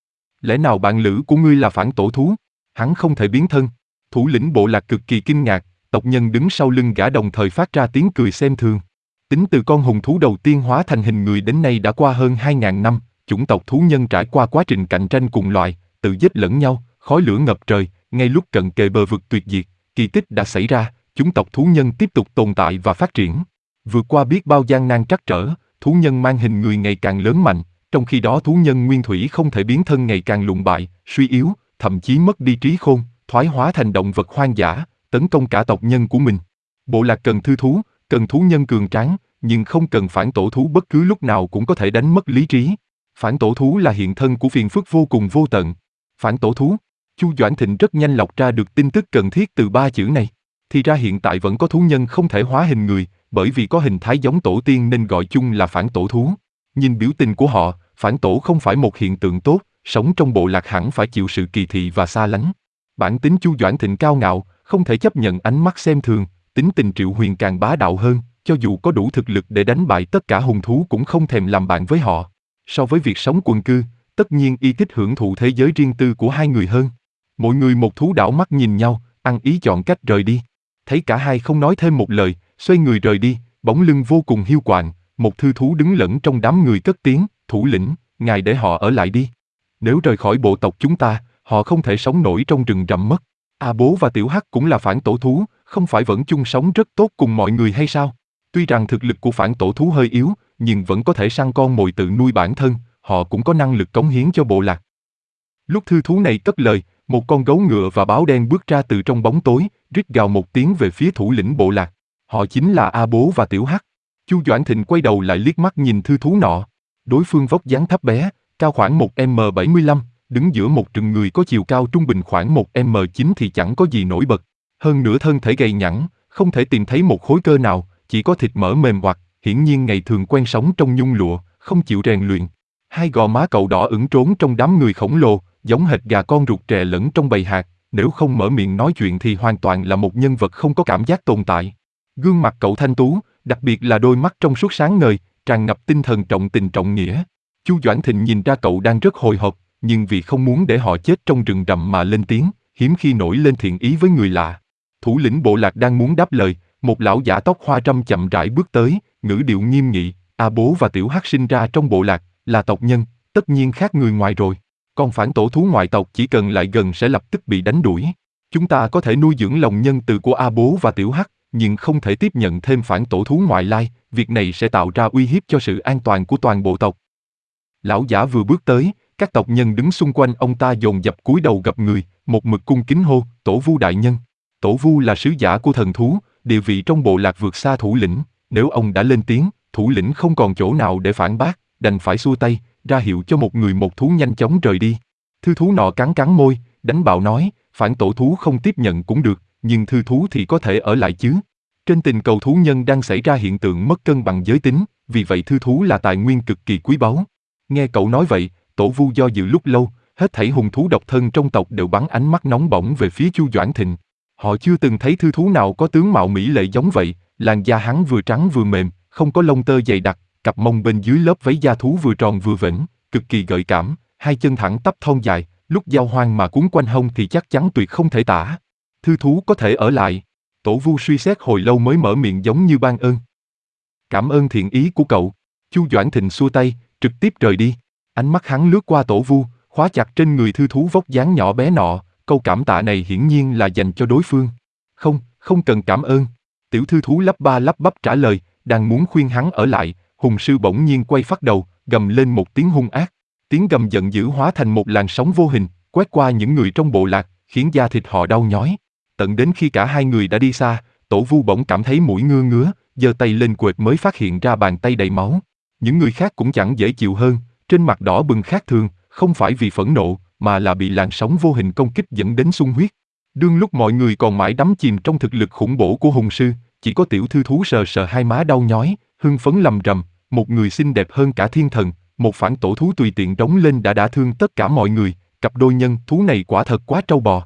Lẽ nào bạn lữ của ngươi là phản tổ thú? Hắn không thể biến thân. Thủ lĩnh bộ lạc cực kỳ kinh ngạc, tộc nhân đứng sau lưng gã đồng thời phát ra tiếng cười xem thường. Tính từ con hùng thú đầu tiên hóa thành hình người đến nay đã qua hơn hai ngàn năm, chủng tộc thú nhân trải qua quá trình cạnh tranh cùng loài, tự giết lẫn nhau, khói lửa ngập trời, ngay lúc cận kề bờ vực tuyệt diệt, kỳ tích đã xảy ra, chủng tộc thú nhân tiếp tục tồn tại và phát triển. Vượt qua biết bao gian nan trắc trở, thú nhân mang hình người ngày càng lớn mạnh, trong khi đó thú nhân nguyên thủy không thể biến thân ngày càng lụng bại, suy yếu, thậm chí mất đi trí khôn, thoái hóa thành động vật hoang dã, tấn công cả tộc nhân của mình. Bộ lạc cần thư thú, cần thú nhân cường tráng, nhưng không cần phản tổ thú bất cứ lúc nào cũng có thể đánh mất lý trí. Phản tổ thú là hiện thân của phiền phức vô cùng vô tận. Phản tổ thú, Chu Doãn Thịnh rất nhanh lọc ra được tin tức cần thiết từ ba chữ này. Thì ra hiện tại vẫn có thú nhân không thể hóa hình người, bởi vì có hình thái giống tổ tiên nên gọi chung là phản tổ thú. Nhìn biểu tình của họ, phản tổ không phải một hiện tượng tốt, sống trong bộ lạc hẳn phải chịu sự kỳ thị và xa lánh. Bản tính Chu Doãn Thịnh cao ngạo, không thể chấp nhận ánh mắt xem thường, tính tình Triệu Huyền càng bá đạo hơn, cho dù có đủ thực lực để đánh bại tất cả hùng thú cũng không thèm làm bạn với họ. So với việc sống quần cư, tất nhiên y thích hưởng thụ thế giới riêng tư của hai người hơn. Mỗi người một thú đảo mắt nhìn nhau, ăn ý chọn cách rời đi. Thấy cả hai không nói thêm một lời, xoay người rời đi, bóng lưng vô cùng hiu quạnh, một thư thú đứng lẫn trong đám người cất tiếng, thủ lĩnh, ngài để họ ở lại đi. Nếu rời khỏi bộ tộc chúng ta, họ không thể sống nổi trong rừng rậm mất. A Bố và Tiểu Hắc cũng là phản tổ thú, không phải vẫn chung sống rất tốt cùng mọi người hay sao? Tuy rằng thực lực của phản tổ thú hơi yếu, nhưng vẫn có thể săn con mồi tự nuôi bản thân, họ cũng có năng lực cống hiến cho bộ lạc. Lúc thư thú này cất lời, một con gấu ngựa và báo đen bước ra từ trong bóng tối, rít gào một tiếng về phía thủ lĩnh bộ lạc. Họ chính là A Bố và Tiểu Hắc. Chu Doãn Thịnh quay đầu lại liếc mắt nhìn thư thú nọ. Đối phương vóc dáng thấp bé, cao khoảng một mét bảy mươi lăm, đứng giữa một rừng người có chiều cao trung bình khoảng một mét chín thì chẳng có gì nổi bật. Hơn nữa thân thể gầy nhẵn, không thể tìm thấy một khối cơ nào, chỉ có thịt mỡ mềm oặt, hiển nhiên ngày thường quen sống trong nhung lụa, không chịu rèn luyện. Hai gò má cậu đỏ ửng trốn trong đám người khổng lồ, giống hệt gà con rụt rè lẫn trong bầy hạt, nếu không mở miệng nói chuyện thì hoàn toàn là một nhân vật không có cảm giác tồn tại. Gương mặt cậu thanh tú, đặc biệt là đôi mắt trong suốt sáng ngời, tràn ngập tinh thần trọng tình trọng nghĩa. Chu Doãn Thịnh nhìn ra cậu đang rất hồi hộp, nhưng vì không muốn để họ chết trong rừng rậm mà lên tiếng, hiếm khi nổi lên thiện ý với người lạ. Thủ lĩnh bộ lạc đang muốn đáp lời, một lão giả tóc hoa râm chậm rãi bước tới, ngữ điệu nghiêm nghị, A Bố và Tiểu Hắc sinh ra trong bộ lạc, là tộc nhân, tất nhiên khác người ngoài rồi. Còn phản tổ thú ngoại tộc chỉ cần lại gần sẽ lập tức bị đánh đuổi. Chúng ta có thể nuôi dưỡng lòng nhân từ của A Bố và Tiểu Hắc, nhưng không thể tiếp nhận thêm phản tổ thú ngoại lai, việc này sẽ tạo ra uy hiếp cho sự an toàn của toàn bộ tộc. Lão giả vừa bước tới, các tộc nhân đứng xung quanh ông ta dồn dập cúi đầu gặp người, một mực cung kính hô, Tổ Vu đại nhân. Tổ Vu là sứ giả của thần thú, địa vị trong bộ lạc vượt xa thủ lĩnh, nếu ông đã lên tiếng, thủ lĩnh không còn chỗ nào để phản bác, đành phải xua tay, ra hiệu cho một người một thú nhanh chóng rời đi. Thư thú nọ cắn cắn môi, đánh bạo nói, phản tổ thú không tiếp nhận cũng được, nhưng thư thú thì có thể ở lại chứ. Trên tình cầu thú nhân đang xảy ra hiện tượng mất cân bằng giới tính, vì vậy thư thú là tài nguyên cực kỳ quý báu. Nghe cậu nói vậy, Tổ Vu do dự lúc lâu, hết thảy hùng thú độc thân trong tộc đều bắn ánh mắt nóng bỏng về phía Chu Doãn Thịnh. Họ chưa từng thấy thư thú nào có tướng mạo mỹ lệ giống vậy, làn da hắn vừa trắng vừa mềm, không có lông tơ dày đặc, cặp mông bên dưới lớp váy da thú vừa tròn vừa vểnh, cực kỳ gợi cảm, hai chân thẳng tắp thon dài, lúc giao hoang mà cuốn quanh hông thì chắc chắn tuyệt không thể tả. Thư thú có thể ở lại. Tổ Vu suy xét hồi lâu mới mở miệng giống như ban ơn. Cảm ơn thiện ý của cậu. Chu Doãn Thịnh xua tay, trực tiếp rời đi. Ánh mắt hắn lướt qua Tổ Vu, khóa chặt trên người thư thú vóc dáng nhỏ bé nọ, câu cảm tạ này hiển nhiên là dành cho đối phương. Không, không cần cảm ơn. Tiểu thư thú lắp ba lắp bắp trả lời, đang muốn khuyên hắn ở lại, hùng sư bỗng nhiên quay phát đầu, gầm lên một tiếng hung ác. Tiếng gầm giận dữ hóa thành một làn sóng vô hình, quét qua những người trong bộ lạc, khiến da thịt họ đau nhói. Tận đến khi cả hai người đã đi xa, Tổ Vu bỗng cảm thấy mũi ngứa ngứa, giơ tay lên quệt mới phát hiện ra bàn tay đầy máu. Những người khác cũng chẳng dễ chịu hơn, trên mặt đỏ bừng khác thường, không phải vì phẫn nộ, mà là bị làn sóng vô hình công kích dẫn đến xung huyết. Đương lúc mọi người còn mãi đắm chìm trong thực lực khủng bổ của hùng sư, chỉ có tiểu thư thú sờ sờ hai má đau nhói, hưng phấn lầm rầm, một người xinh đẹp hơn cả thiên thần, một phản tổ thú tùy tiện đóng lên đã đả thương tất cả mọi người, cặp đôi nhân thú này quả thật quá trâu bò.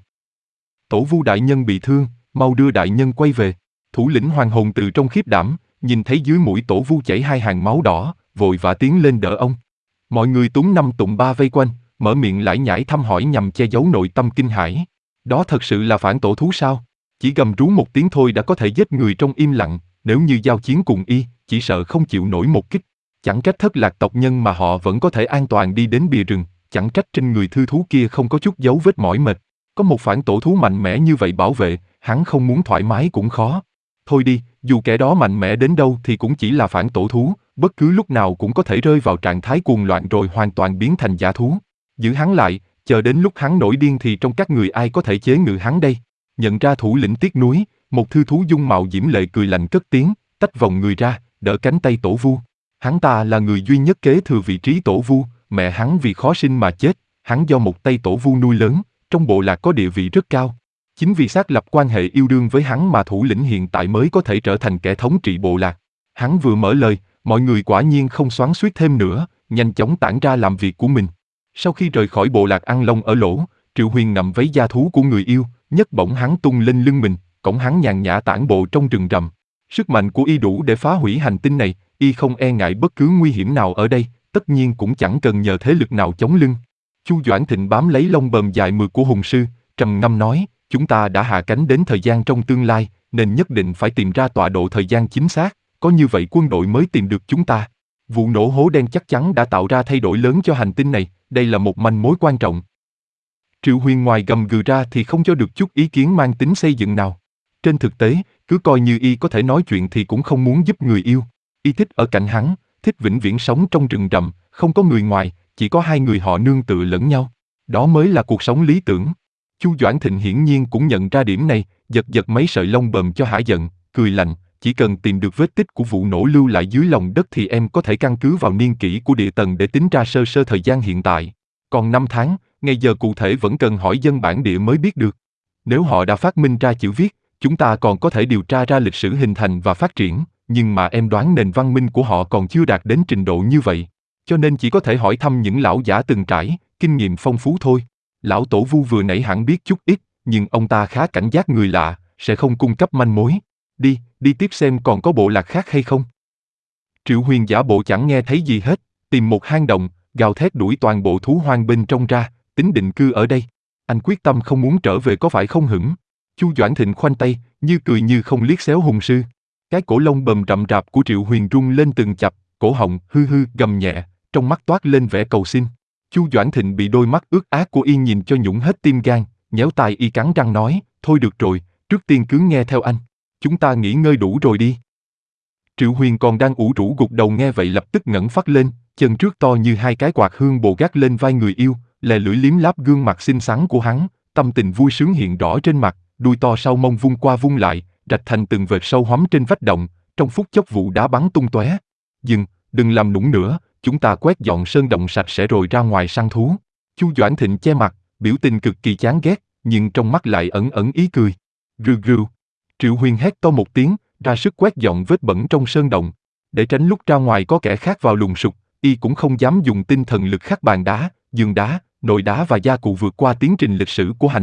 Tổ Vu đại nhân bị thương, mau đưa đại nhân quay về. Thủ lĩnh hoàng hồn từ trong khiếp đảm, nhìn thấy dưới mũi Tổ Vu chảy hai hàng máu đỏ, vội vã tiến lên đỡ ông. Mọi người túng năm tụng ba vây quanh, mở miệng lải nhải thăm hỏi nhằm che giấu nội tâm kinh hãi. Đó thật sự là phản tổ thú sao? Chỉ gầm rú một tiếng thôi đã có thể giết người trong im lặng, nếu như giao chiến cùng y, chỉ sợ không chịu nổi một kích. Chẳng trách thất lạc tộc nhân mà họ vẫn có thể an toàn đi đến bìa rừng, chẳng trách trên người thư thú kia không có chút dấu vết mỏi mệt. Có một phản tổ thú mạnh mẽ như vậy bảo vệ, hắn không muốn thoải mái cũng khó. Thôi đi, dù kẻ đó mạnh mẽ đến đâu thì cũng chỉ là phản tổ thú, bất cứ lúc nào cũng có thể rơi vào trạng thái cuồng loạn rồi hoàn toàn biến thành dã thú. Giữ hắn lại, chờ đến lúc hắn nổi điên thì trong các người ai có thể chế ngự hắn đây? Nhận ra thủ lĩnh tiếc nuối, một thư thú dung mạo diễm lệ cười lạnh cất tiếng, tách vòng người ra, đỡ cánh tay Tổ Vu. Hắn ta là người duy nhất kế thừa vị trí Tổ Vu, mẹ hắn vì khó sinh mà chết, hắn do một tay Tổ Vu nuôi lớn, trong bộ lạc có địa vị rất cao. Chính vì xác lập quan hệ yêu đương với hắn mà thủ lĩnh hiện tại mới có thể trở thành kẻ thống trị bộ lạc. Hắn vừa mở lời, mọi người quả nhiên không xoắn xuýt thêm nữa, nhanh chóng tản ra làm việc của mình. Sau khi rời khỏi bộ lạc ăn lông ở lỗ, Triệu Huyền nằm váy da thú của người yêu, nhấc bổng hắn tung lên lưng mình, cõng hắn nhàn nhã tản bộ trong rừng rậm. Sức mạnh của y đủ để phá hủy hành tinh này, y không e ngại bất cứ nguy hiểm nào ở đây, tất nhiên cũng chẳng cần nhờ thế lực nào chống lưng. Chu Doãn Thịnh bám lấy lông bờm dài mượt của hùng sư, trầm ngâm nói, chúng ta đã hạ cánh đến thời gian trong tương lai, nên nhất định phải tìm ra tọa độ thời gian chính xác, có như vậy quân đội mới tìm được chúng ta. Vụ nổ hố đen chắc chắn đã tạo ra thay đổi lớn cho hành tinh này, đây là một manh mối quan trọng. Triệu Huyền ngoài gầm gừ ra thì không cho được chút ý kiến mang tính xây dựng nào. Trên thực tế, cứ coi như y có thể nói chuyện thì cũng không muốn giúp người yêu. Y thích ở cạnh hắn, thích vĩnh viễn sống trong rừng rậm, không có người ngoài, chỉ có hai người họ nương tựa lẫn nhau. Đó mới là cuộc sống lý tưởng. Chu Doãn Thịnh hiển nhiên cũng nhận ra điểm này, giật giật mấy sợi lông bờm cho hả giận, cười lạnh, chỉ cần tìm được vết tích của vụ nổ lưu lại dưới lòng đất thì em có thể căn cứ vào niên kỷ của địa tầng để tính ra sơ sơ thời gian hiện tại. Còn năm tháng, ngày giờ cụ thể vẫn cần hỏi dân bản địa mới biết được. Nếu họ đã phát minh ra chữ viết, chúng ta còn có thể điều tra ra lịch sử hình thành và phát triển, nhưng mà em đoán nền văn minh của họ còn chưa đạt đến trình độ như vậy. Cho nên chỉ có thể hỏi thăm những lão giả từng trải, kinh nghiệm phong phú thôi. Lão Tổ Vu vừa nãy hẳn biết chút ít, nhưng ông ta khá cảnh giác người lạ, sẽ không cung cấp manh mối. Đi, đi tiếp xem còn có bộ lạc khác hay không. Triệu Huyền giả bộ chẳng nghe thấy gì hết, tìm một hang động, gào thét đuổi toàn bộ thú hoang bên trong ra, tính định cư ở đây. Anh quyết tâm không muốn trở về có phải không hửng? Chu Doãn Thịnh khoanh tay, như cười như không liếc xéo hùng sư. Cái cổ lông bầm rậm rạp của Triệu Huyền rung lên từng chập, cổ họng hư hư gầm nhẹ, trong mắt toát lên vẻ cầu xin. Chu Doãn Thịnh bị đôi mắt ướt át của y nhìn cho nhũng hết tim gan, nhéo tai y cắn răng nói, thôi được rồi, trước tiên cứ nghe theo anh. Chúng ta nghỉ ngơi đủ rồi đi. Triệu Huyền còn đang ủ rũ gục đầu nghe vậy lập tức ngẩng phát lên, chân trước to như hai cái quạt hương bồ gác lên vai người yêu, lè lưỡi liếm láp gương mặt xinh xắn của hắn, tâm tình vui sướng hiện rõ trên mặt, đuôi to sau mông vung qua vung lại, rạch thành từng vệt sâu hoắm trên vách động, trong phút chốc vụ đá bắn tung tóe. Dừng, đừng làm nũng nữa, chúng ta quét dọn sơn động sạch sẽ rồi ra ngoài săn thú. Chu Doãn Thịnh che mặt, biểu tình cực kỳ chán ghét, nhưng trong mắt lại ẩn ẩn ý cười. Rừ rừ. Triệu Huyền hét to một tiếng, ra sức quét dọn vết bẩn trong sơn động. Để tránh lúc ra ngoài có kẻ khác vào lùng sục, y cũng không dám dùng tinh thần lực khắc bàn đá, giường đá, nồi đá và gia cụ vượt qua tiến trình lịch sử của hành tinh,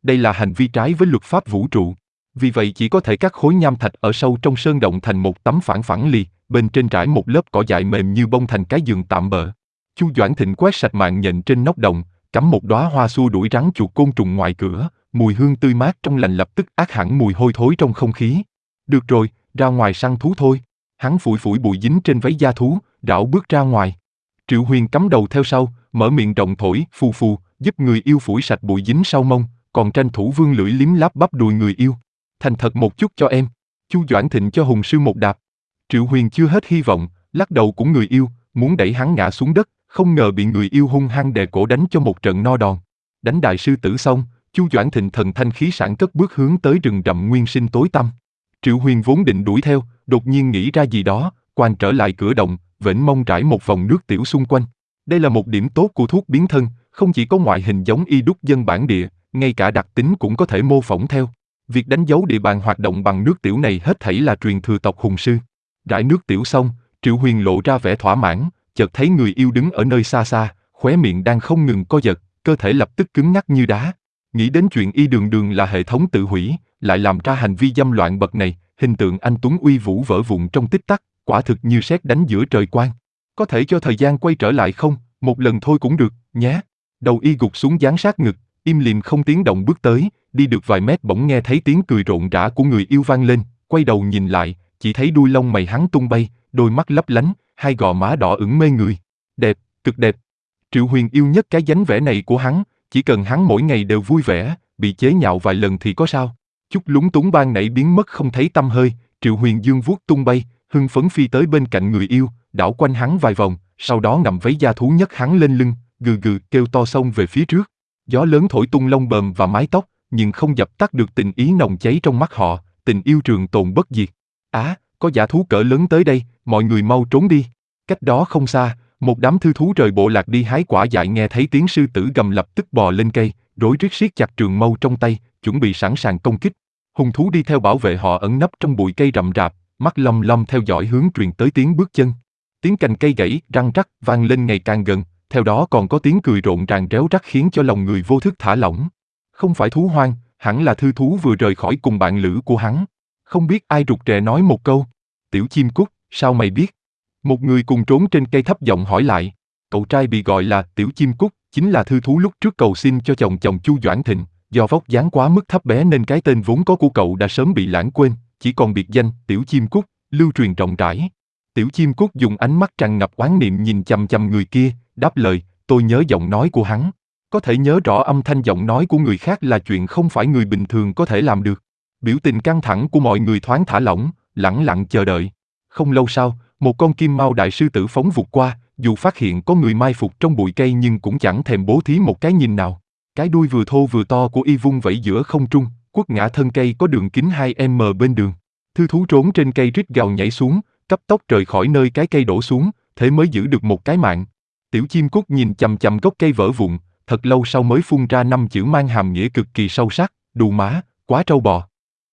đây là hành vi trái với luật pháp vũ trụ. Vì vậy chỉ có thể cắt khối nham thạch ở sâu trong sơn động thành một tấm phẳng phẳng lì, bên trên trải một lớp cỏ dại mềm như bông thành cái giường tạm bợ. Chu Doãn Thịnh quét sạch mạng nhện trên nóc động, cắm một đóa hoa xua đuổi rắn chuột côn trùng ngoài cửa, mùi hương tươi mát trong lành lập tức át hẳn mùi hôi thối trong không khí. Được rồi, ra ngoài săn thú thôi. Hắn phủi phủi bụi dính trên váy da thú, rảo bước ra ngoài. Triệu Huyền cắm đầu theo sau, mở miệng rộng thổi, phù phù, giúp người yêu phủi sạch bụi dính sau mông, còn tranh thủ vươn lưỡi liếm láp bắp đùi người yêu. Thành thật một chút cho em. Chu Doãn Thịnh cho hùng sư một đạp. Triệu Huyền chưa hết hy vọng, lắc đầu cũng người yêu, muốn đẩy hắn ngã xuống đất, không ngờ bị người yêu hung hăng đè cổ đánh cho một trận no đòn. Đánh đại sư tử xong, Chu Doãn Thịnh thần thanh khí sảng cất bước hướng tới rừng rậm nguyên sinh tối tăm. Triệu Huyền vốn định đuổi theo, đột nhiên nghĩ ra gì đó, quàng trở lại cửa động, vểnh mông rải một vòng nước tiểu xung quanh. Đây là một điểm tốt của thuốc biến thân, không chỉ có ngoại hình giống y đúc dân bản địa, ngay cả đặc tính cũng có thể mô phỏng theo. Việc đánh dấu địa bàn hoạt động bằng nước tiểu này hết thảy là truyền thừa tộc hùng sư. Rải nước tiểu xong, Triệu Huyền lộ ra vẻ thỏa mãn, chợt thấy người yêu đứng ở nơi xa xa, khóe miệng đang không ngừng co giật, cơ thể lập tức cứng ngắc như đá. Nghĩ đến chuyện y đường đường là hệ thống tự hủy, lại làm ra hành vi dâm loạn bậc này, hình tượng anh tuấn uy vũ vỡ vụn trong tích tắc, quả thực như sét đánh giữa trời quang. Có thể cho thời gian quay trở lại không? Một lần thôi cũng được, nhé. Đầu y gục xuống dán sát ngực, im lìm không tiếng động bước tới, đi được vài mét bỗng nghe thấy tiếng cười rộn rã của người yêu vang lên, quay đầu nhìn lại, chỉ thấy đuôi lông mày hắn tung bay, đôi mắt lấp lánh, hai gò má đỏ ửng mê người. Đẹp, cực đẹp. Triệu Huyền yêu nhất cái dáng vẻ này của hắn, chỉ cần hắn mỗi ngày đều vui vẻ, bị chế nhạo vài lần thì có sao. Chút lúng túng ban nãy biến mất không thấy tăm hơi, Triệu Huyền dương vuốt tung bay, hưng phấn phi tới bên cạnh người yêu, đảo quanh hắn vài vòng, sau đó ngậm váy da thú nhấc hắn lên lưng, gừ gừ kêu to xông về phía trước. Gió lớn thổi tung lông bờm và mái tóc, nhưng không dập tắt được tình ý nồng cháy trong mắt họ, tình yêu trường tồn bất diệt. Á, à, có dã thú cỡ lớn tới đây, mọi người mau trốn đi. Cách đó không xa, một đám thư thú rời bộ lạc đi hái quả dại nghe thấy tiếng sư tử gầm lập tức bò lên cây, rối rít siết chặt trường mâu trong tay, chuẩn bị sẵn sàng công kích. Hung thú đi theo bảo vệ họ ẩn nấp trong bụi cây rậm rạp, mắt lom lom theo dõi hướng truyền tới tiếng bước chân. Tiếng cành cây gãy, răng rắc vang lên ngày càng gần, theo đó còn có tiếng cười rộn ràng réo rắt khiến cho lòng người vô thức thả lỏng. Không phải thú hoang, hẳn là thư thú vừa rời khỏi cùng bạn lữ của hắn. Không biết ai rụt rè nói một câu. Tiểu chim cút, sao mày biết? Một người cùng trốn trên cây thấp giọng hỏi lại. Cậu trai bị gọi là Tiểu chim cút, chính là thư thú lúc trước cầu xin cho chồng chồng Chu Doãn Thịnh. Do vóc dáng quá mức thấp bé nên cái tên vốn có của cậu đã sớm bị lãng quên, chỉ còn biệt danh Tiểu chim cút, lưu truyền rộng rãi. Tiểu chim cút dùng ánh mắt tràn ngập oán niệm nhìn chằm chằm người kia, đáp lời, tôi nhớ giọng nói của hắn. Có thể nhớ rõ âm thanh giọng nói của người khác là chuyện không phải người bình thường có thể làm được. Biểu tình căng thẳng của mọi người thoáng thả lỏng, lẳng lặng chờ đợi. Không lâu sau, một con kim mao đại sư tử phóng vụt qua, dù phát hiện có người mai phục trong bụi cây nhưng cũng chẳng thèm bố thí một cái nhìn nào. Cái đuôi vừa thô vừa to của y vung vẩy giữa không trung, quất ngã thân cây có đường kính hai mét bên đường. Thư thú trốn trên cây rít gào nhảy xuống, cấp tốc rời khỏi nơi cái cây đổ xuống, thế mới giữ được một cái mạng. Tiểu chim cút nhìn chằm chằm gốc cây vỡ vụn, thật lâu sau mới phun ra năm chữ mang hàm nghĩa cực kỳ sâu sắc, đù má, quá trâu bò.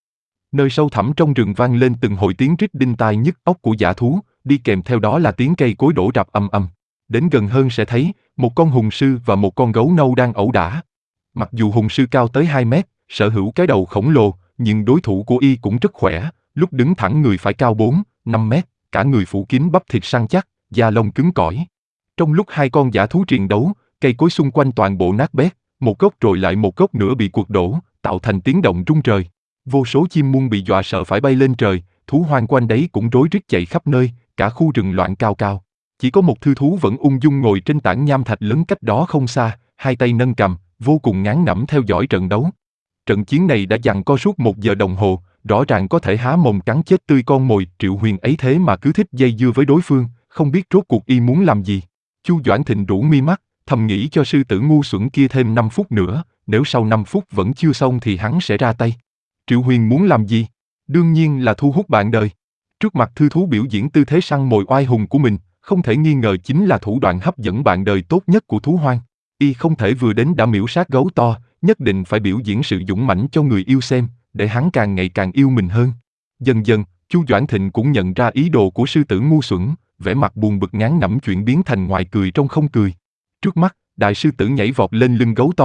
Nơi sâu thẳm trong rừng vang lên từng hồi tiếng rít đinh tai nhức óc của dã thú, đi kèm theo đó là tiếng cây cối đổ rạp ầm ầm. Đến gần hơn sẽ thấy, một con hùng sư và một con gấu nâu đang ẩu đả. Mặc dù hùng sư cao tới hai mét, sở hữu cái đầu khổng lồ, nhưng đối thủ của y cũng rất khỏe, lúc đứng thẳng người phải cao bốn, năm mét, cả người phủ kín bắp thịt săn chắc, da lông cứng cỏi. Trong lúc hai con dã thú triền đấu, cây cối xung quanh toàn bộ nát bét, một gốc rồi lại một gốc nữa bị quật đổ, tạo thành tiếng động rung trời. Vô số chim muông bị dọa sợ phải bay lên trời, thú hoang quanh đấy cũng rối rít chạy khắp nơi, cả khu rừng loạn cao cao. Chỉ có một thư thú vẫn ung dung ngồi trên tảng nham thạch lớn cách đó không xa, hai tay nâng cầm, vô cùng ngán ngẩm theo dõi trận đấu. Trận chiến này đã giằng co suốt một giờ đồng hồ, rõ ràng có thể há mồm cắn chết tươi con mồi. Triệu Huyền ấy thế mà cứ thích dây dưa với đối phương, không biết rốt cuộc y muốn làm gì. Chu Doãn Thịnh rũ mi mắt, thầm nghĩ cho sư tử ngu xuẩn kia thêm năm phút nữa, nếu sau năm phút vẫn chưa xong thì hắn sẽ ra tay. Triệu Huyền muốn làm gì? Đương nhiên là thu hút bạn đời. Trước mặt thư thú biểu diễn tư thế săn mồi oai hùng của mình, không thể nghi ngờ chính là thủ đoạn hấp dẫn bạn đời tốt nhất của thú hoang. Y không thể vừa đến đã miễu sát gấu to, nhất định phải biểu diễn sự dũng mãnh cho người yêu xem, để hắn càng ngày càng yêu mình hơn. Dần dần, Chu Doãn Thịnh cũng nhận ra ý đồ của sư tử ngu xuẩn, vẻ mặt buồn bực ngán ngẩm chuyển biến thành ngoài cười trong không cười. Trước mắt, đại sư tử nhảy vọt lên lưng gấu to,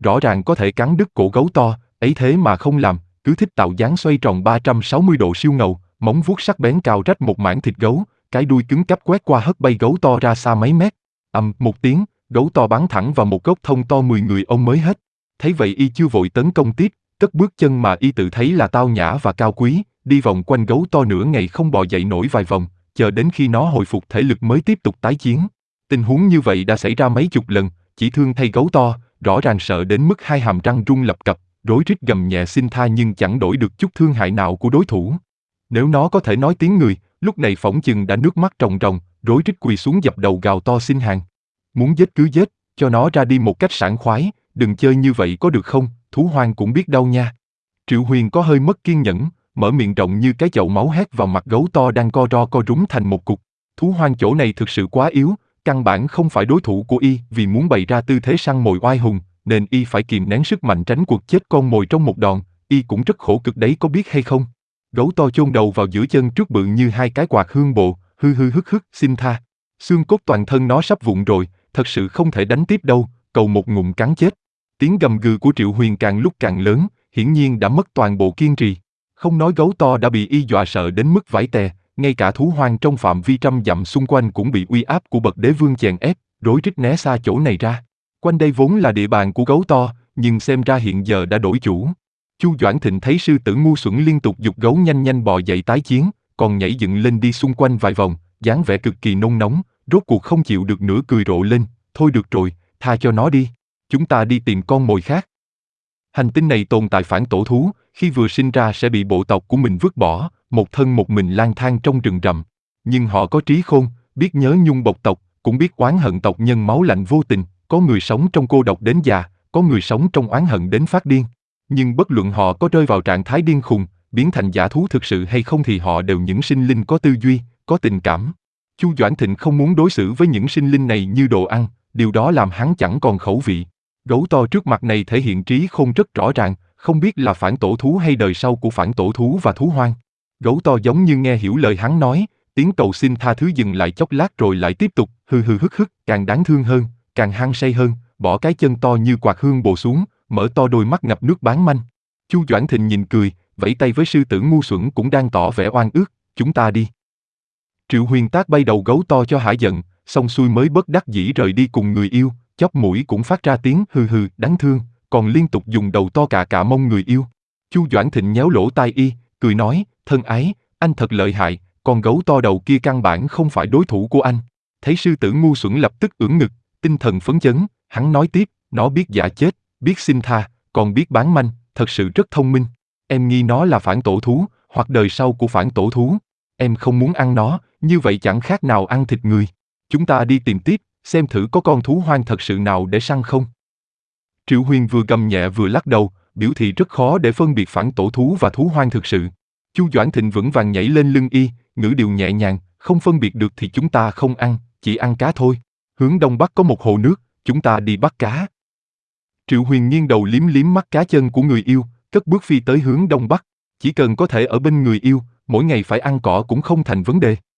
rõ ràng có thể cắn đứt cổ gấu to, ấy thế mà không làm, cứ thích tạo dáng xoay tròn ba trăm sáu mươi độ siêu ngầu, móng vuốt sắc bén cào rách một mảng thịt gấu, cái đuôi cứng cáp quét qua hất bay gấu to ra xa mấy mét. Ầm một tiếng, gấu to bắn thẳng vào một gốc thông to mười người ôm mới hết. Thấy vậy y chưa vội tấn công tiếp, cất bước chân mà y tự thấy là tao nhã và cao quý, đi vòng quanh gấu to nửa ngày không bò dậy nổi vài vòng, chờ đến khi nó hồi phục thể lực mới tiếp tục tái chiến. Tình huống như vậy đã xảy ra mấy chục lần, chỉ thương thay gấu to, rõ ràng sợ đến mức hai hàm răng rung lập cập, rối rít gầm nhẹ xin tha nhưng chẳng đổi được chút thương hại nào của đối thủ. Nếu nó có thể nói tiếng người, lúc này phỏng chừng đã nước mắt ròng ròng, rối rít quỳ xuống dập đầu gào to xin hàng. Muốn giết cứ giết, cho nó ra đi một cách sảng khoái, đừng chơi như vậy có được không, thú hoang cũng biết đau nha. Triệu Huyền có hơi mất kiên nhẫn, mở miệng rộng như cái chậu máu hét vào mặt gấu to đang co ro co rúm thành một cục. Thú hoang chỗ này thực sự quá yếu, căn bản không phải đối thủ của y, vì muốn bày ra tư thế săn mồi oai hùng, nên y phải kìm nén sức mạnh tránh cuộc chết con mồi trong một đòn, y cũng rất khổ cực đấy có biết hay không. Gấu to chôn đầu vào giữa chân trước bự như hai cái quạt hương bộ, hư hư hức hức xin tha. Xương cốt toàn thân nó sắp vụn rồi, thật sự không thể đánh tiếp đâu, cầu một ngụm cắn chết. Tiếng gầm gừ của Triệu Huyền càng lúc càng lớn, hiển nhiên đã mất toàn bộ kiên trì. Không nói gấu to đã bị y dọa sợ đến mức vãi tè, ngay cả thú hoang trong phạm vi trăm dặm xung quanh cũng bị uy áp của bậc đế vương chèn ép, rối rít né xa chỗ này ra. Quanh đây vốn là địa bàn của gấu to, nhưng xem ra hiện giờ đã đổi chủ. Chu Doãn Thịnh thấy sư tử ngu xuẩn liên tục giục gấu nhanh nhanh bò dậy tái chiến, còn nhảy dựng lên đi xung quanh vài vòng, dáng vẻ cực kỳ nôn nóng, rốt cuộc không chịu được nữa cười rộ lên, thôi được rồi, tha cho nó đi, chúng ta đi tìm con mồi khác. Hành tinh này tồn tại phản tổ thú, khi vừa sinh ra sẽ bị bộ tộc của mình vứt bỏ, một thân một mình lang thang trong rừng rậm. Nhưng họ có trí khôn, biết nhớ nhung bộc tộc, cũng biết oán hận tộc nhân máu lạnh vô tình, có người sống trong cô độc đến già, có người sống trong oán hận đến phát điên. Nhưng bất luận họ có rơi vào trạng thái điên khùng, biến thành dã thú thực sự hay không thì họ đều những sinh linh có tư duy, có tình cảm. Chu Doãn Thịnh không muốn đối xử với những sinh linh này như đồ ăn, điều đó làm hắn chẳng còn khẩu vị. Gấu to trước mặt này thể hiện trí khôn rất rõ ràng, không biết là phản tổ thú hay đời sau của phản tổ thú và thú hoang. Gấu to giống như nghe hiểu lời hắn nói, tiếng cầu xin tha thứ dừng lại chốc lát rồi lại tiếp tục, hừ hừ hức hức, càng đáng thương hơn, càng hăng say hơn, bỏ cái chân to như quạt hương bồ xuống, mở to đôi mắt ngập nước bán manh. Chu Doãn Thịnh nhìn cười, vẫy tay với sư tử ngu xuẩn cũng đang tỏ vẻ oan ức, chúng ta đi. Triệu Huyền tát bay đầu gấu to cho hả giận, xong xuôi mới bất đắc dĩ rời đi cùng người yêu, chóp mũi cũng phát ra tiếng hừ hừ đáng thương, còn liên tục dùng đầu to cà cà mông người yêu. Chu Doãn Thịnh nhéo lỗ tai y, cười nói, thân ái, anh thật lợi hại, con gấu to đầu kia căn bản không phải đối thủ của anh. Thấy sư tử ngu xuẩn lập tức ưỡn ngực, tinh thần phấn chấn, hắn nói tiếp, nó biết giả chết, biết xin tha, còn biết bán manh, thật sự rất thông minh. Em nghi nó là phản tổ thú, hoặc đời sau của phản tổ thú. Em không muốn ăn nó, như vậy chẳng khác nào ăn thịt người. Chúng ta đi tìm tiếp, xem thử có con thú hoang thật sự nào để săn không. Triệu Huyền vừa gầm nhẹ vừa lắc đầu, biểu thị rất khó để phân biệt phản tổ thú và thú hoang thực sự. Chu Doãn Thịnh vững vàng nhảy lên lưng y, ngữ điệu nhẹ nhàng, không phân biệt được thì chúng ta không ăn, chỉ ăn cá thôi. Hướng đông bắc có một hồ nước, chúng ta đi bắt cá. Triệu Huyền nghiêng đầu liếm liếm mắt cá chân của người yêu, cất bước phi tới hướng đông bắc. Chỉ cần có thể ở bên người yêu, mỗi ngày phải ăn cỏ cũng không thành vấn đề.